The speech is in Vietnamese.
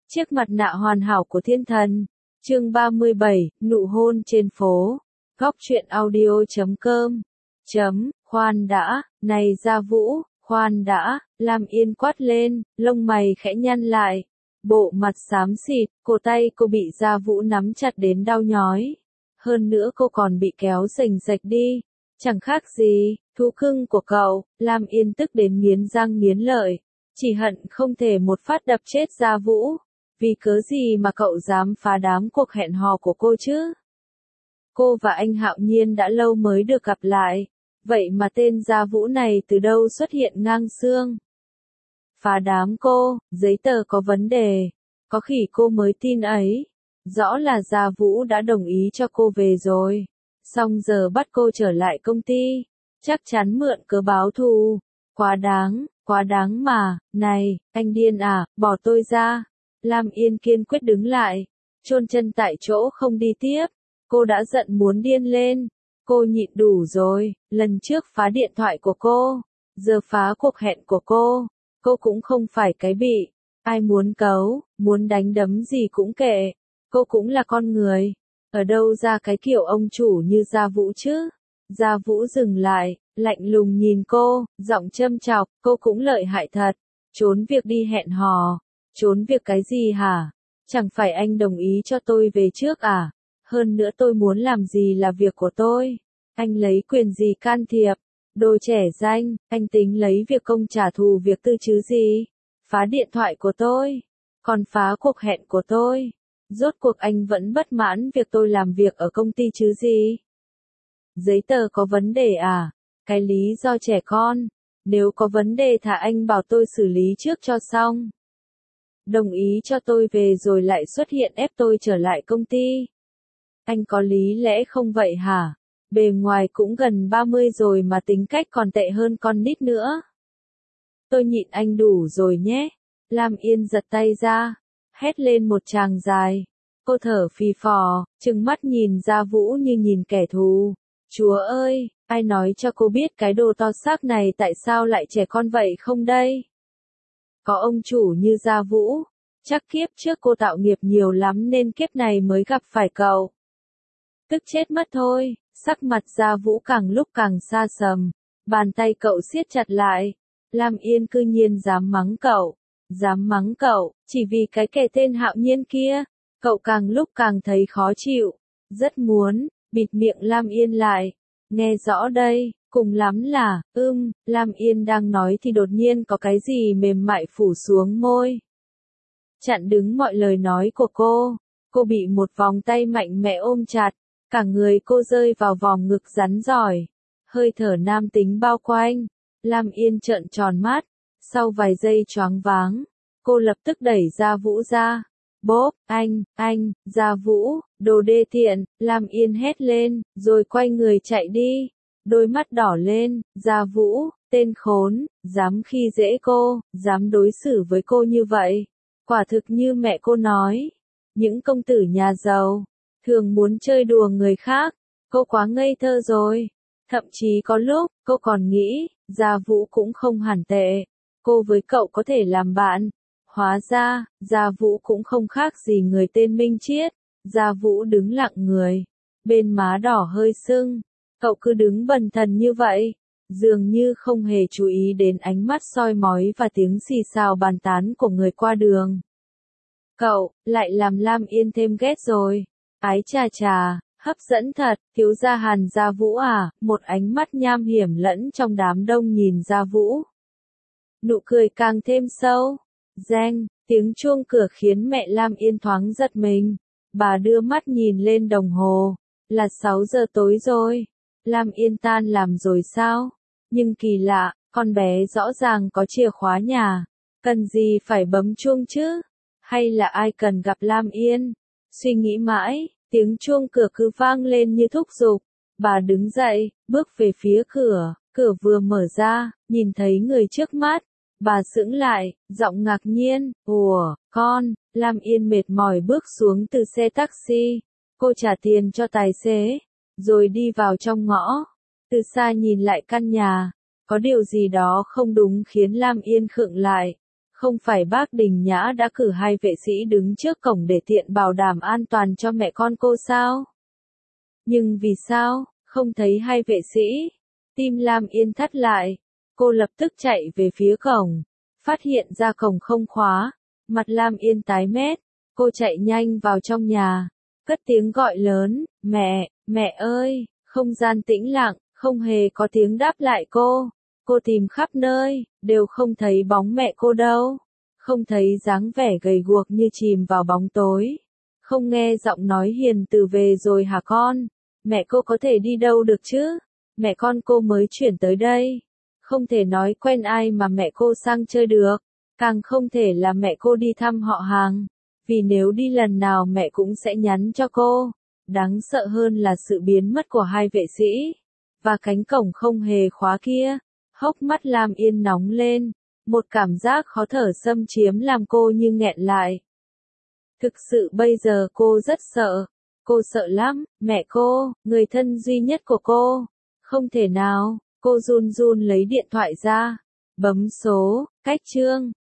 Chiếc mặt nạ hoàn hảo của thiên thần. Chương 37, nụ hôn trên phố. Góc truyện audio.com. Khoan đã, này Gia Vũ, khoan đã, Lam Yên quát lên, lông mày khẽ nhăn lại. Bộ mặt xám xịt, cổ tay cô bị Gia Vũ nắm chặt đến đau nhói. Hơn nữa cô còn bị kéo rành rạch đi. Chẳng khác gì, thú cưng của cậu. Lam Yên tức đến nghiến răng nghiến lợi. Chỉ hận không thể một phát đập chết Gia Vũ. Vì cớ gì mà cậu dám phá đám cuộc hẹn hò của cô chứ? Cô và anh Hạo Nhiên đã lâu mới được gặp lại. Vậy mà tên Gia Vũ này từ đâu xuất hiện ngang xương? Phá đám cô, giấy tờ có vấn đề. Có khỉ cô mới tin ấy. Rõ là Gia Vũ đã đồng ý cho cô về rồi. Xong giờ bắt cô trở lại công ty. Chắc chắn mượn cớ báo thù. Quá đáng mà. Này, anh điên à, bỏ tôi ra. Lam Yên kiên quyết đứng lại. Chôn chân tại chỗ không đi tiếp. Cô đã giận muốn điên lên. Cô nhịn đủ rồi. Lần trước phá điện thoại của cô. Giờ phá cuộc hẹn của cô. Cô cũng không phải cái bị. Ai muốn cấu, muốn đánh đấm gì cũng kệ. Cô cũng là con người. Ở đâu ra cái kiểu ông chủ như Gia Vũ chứ? Gia Vũ dừng lại, lạnh lùng nhìn cô, giọng châm chọc, cô cũng lợi hại thật. Trốn việc đi hẹn hò. Trốn việc cái gì hả? Chẳng phải anh đồng ý cho tôi về trước à? Hơn nữa tôi muốn làm gì là việc của tôi. Anh lấy quyền gì can thiệp? Đồ trẻ danh, anh tính lấy việc công trả thù việc tư chứ gì? Phá điện thoại của tôi. Còn phá cuộc hẹn của tôi. Rốt cuộc anh vẫn bất mãn việc tôi làm việc ở công ty chứ gì? Giấy tờ có vấn đề à? Cái lý do trẻ con. Nếu có vấn đề thả anh bảo tôi xử lý trước cho xong. Đồng ý cho tôi về rồi lại xuất hiện ép tôi trở lại công ty. Anh có lý lẽ không vậy hả? Bề ngoài cũng gần 30 rồi mà tính cách còn tệ hơn con nít nữa. Tôi nhịn anh đủ rồi nhé. Lam Yên giật tay ra. Hét lên một tràng dài. Cô thở phì phò, trừng mắt nhìn Gia Vũ như nhìn kẻ thù. Chúa ơi, ai nói cho cô biết cái đồ to xác này tại sao lại trẻ con vậy không đây? Có ông chủ như Gia Vũ. Chắc kiếp trước cô tạo nghiệp nhiều lắm nên kiếp này mới gặp phải cậu. Tức chết mất thôi, sắc mặt Gia Vũ càng lúc càng xa sầm. Bàn tay cậu siết chặt lại. Lam Yên cư nhiên dám mắng cậu. Dám mắng cậu, chỉ vì cái kẻ tên Hạo Nhiên kia. Cậu càng lúc càng thấy khó chịu. Rất muốn, bịt miệng Lam Yên lại. Nghe rõ đây, cùng lắm là, Lam Yên đang nói thì đột nhiên có cái gì mềm mại phủ xuống môi. Chặn đứng mọi lời nói của cô. Cô bị một vòng tay mạnh mẽ ôm chặt. Cả người cô rơi vào vòng ngực rắn giỏi. Hơi thở nam tính bao quanh. Lam Yên trợn tròn mắt. Sau vài giây choáng váng, cô lập tức đẩy Gia Vũ ra. Bốp, anh, Gia Vũ, đồ đê tiện, Lam Yên hét lên, rồi quay người chạy đi. Đôi mắt đỏ lên, Gia Vũ, tên khốn, dám khi dễ cô, dám đối xử với cô như vậy. Quả thực như mẹ cô nói. Những công tử nhà giàu, thường muốn chơi đùa người khác. Cô quá ngây thơ rồi. Thậm chí có lúc, cô còn nghĩ, Gia Vũ cũng không hẳn tệ. Cô với cậu có thể làm bạn. Hóa ra, Gia Vũ cũng không khác gì người tên Minh Chiết. Gia Vũ đứng lặng người. Bên má đỏ hơi sưng. Cậu cứ đứng bần thần như vậy. Dường như không hề chú ý đến ánh mắt soi mói và tiếng xì xào bàn tán của người qua đường. Cậu, lại làm Lam Yên thêm ghét rồi. Ái chà chà, hấp dẫn thật, thiếu gia Hàn Gia Vũ à, một ánh mắt nham hiểm lẫn trong đám đông nhìn Gia Vũ. Nụ cười càng thêm sâu. Reng, tiếng chuông cửa khiến mẹ Lam Yên thoáng giật mình. Bà đưa mắt nhìn lên đồng hồ. Là 6 giờ tối rồi. Lam Yên tan làm rồi sao? Nhưng kỳ lạ, con bé rõ ràng có chìa khóa nhà. Cần gì phải bấm chuông chứ? Hay là ai cần gặp Lam Yên? Suy nghĩ mãi, tiếng chuông cửa cứ vang lên như thúc giục. Bà đứng dậy, bước về phía cửa. Cửa vừa mở ra, nhìn thấy người trước mắt. Bà sững lại, giọng ngạc nhiên, ủa, con. Lam Yên mệt mỏi bước xuống từ xe taxi. Cô trả tiền cho tài xế, rồi đi vào trong ngõ. Từ xa nhìn lại căn nhà, có điều gì đó không đúng khiến Lam Yên khựng lại. Không phải bác Đình Nhã đã cử 2 vệ sĩ đứng trước cổng để tiện bảo đảm an toàn cho mẹ con cô sao? Nhưng vì sao, không thấy 2 vệ sĩ? Tim Lam Yên thắt lại. Cô lập tức chạy về phía cổng. Phát hiện ra cổng không khóa. Mặt Lam Yên tái mét. Cô chạy nhanh vào trong nhà. Cất tiếng gọi lớn, mẹ, mẹ ơi, không gian tĩnh lặng, không hề có tiếng đáp lại cô. Cô tìm khắp nơi, đều không thấy bóng mẹ cô đâu. Không thấy dáng vẻ gầy guộc như chìm vào bóng tối. Không nghe giọng nói hiền từ về rồi hả con? Mẹ cô có thể đi đâu được chứ? Mẹ con cô mới chuyển tới đây. Không thể nói quen ai mà mẹ cô sang chơi được. Càng không thể là mẹ cô đi thăm họ hàng. Vì nếu đi lần nào mẹ cũng sẽ nhắn cho cô. Đáng sợ hơn là sự biến mất của 2 vệ sĩ. Và cánh cổng không hề khóa kia. Hốc mắt Lam Yên nóng lên. Một cảm giác khó thở xâm chiếm làm cô như nghẹn lại. Thực sự bây giờ cô rất sợ. Cô sợ lắm, mẹ cô, người thân duy nhất của cô. Không thể nào, cô run run lấy điện thoại ra. Bấm số, cách chương.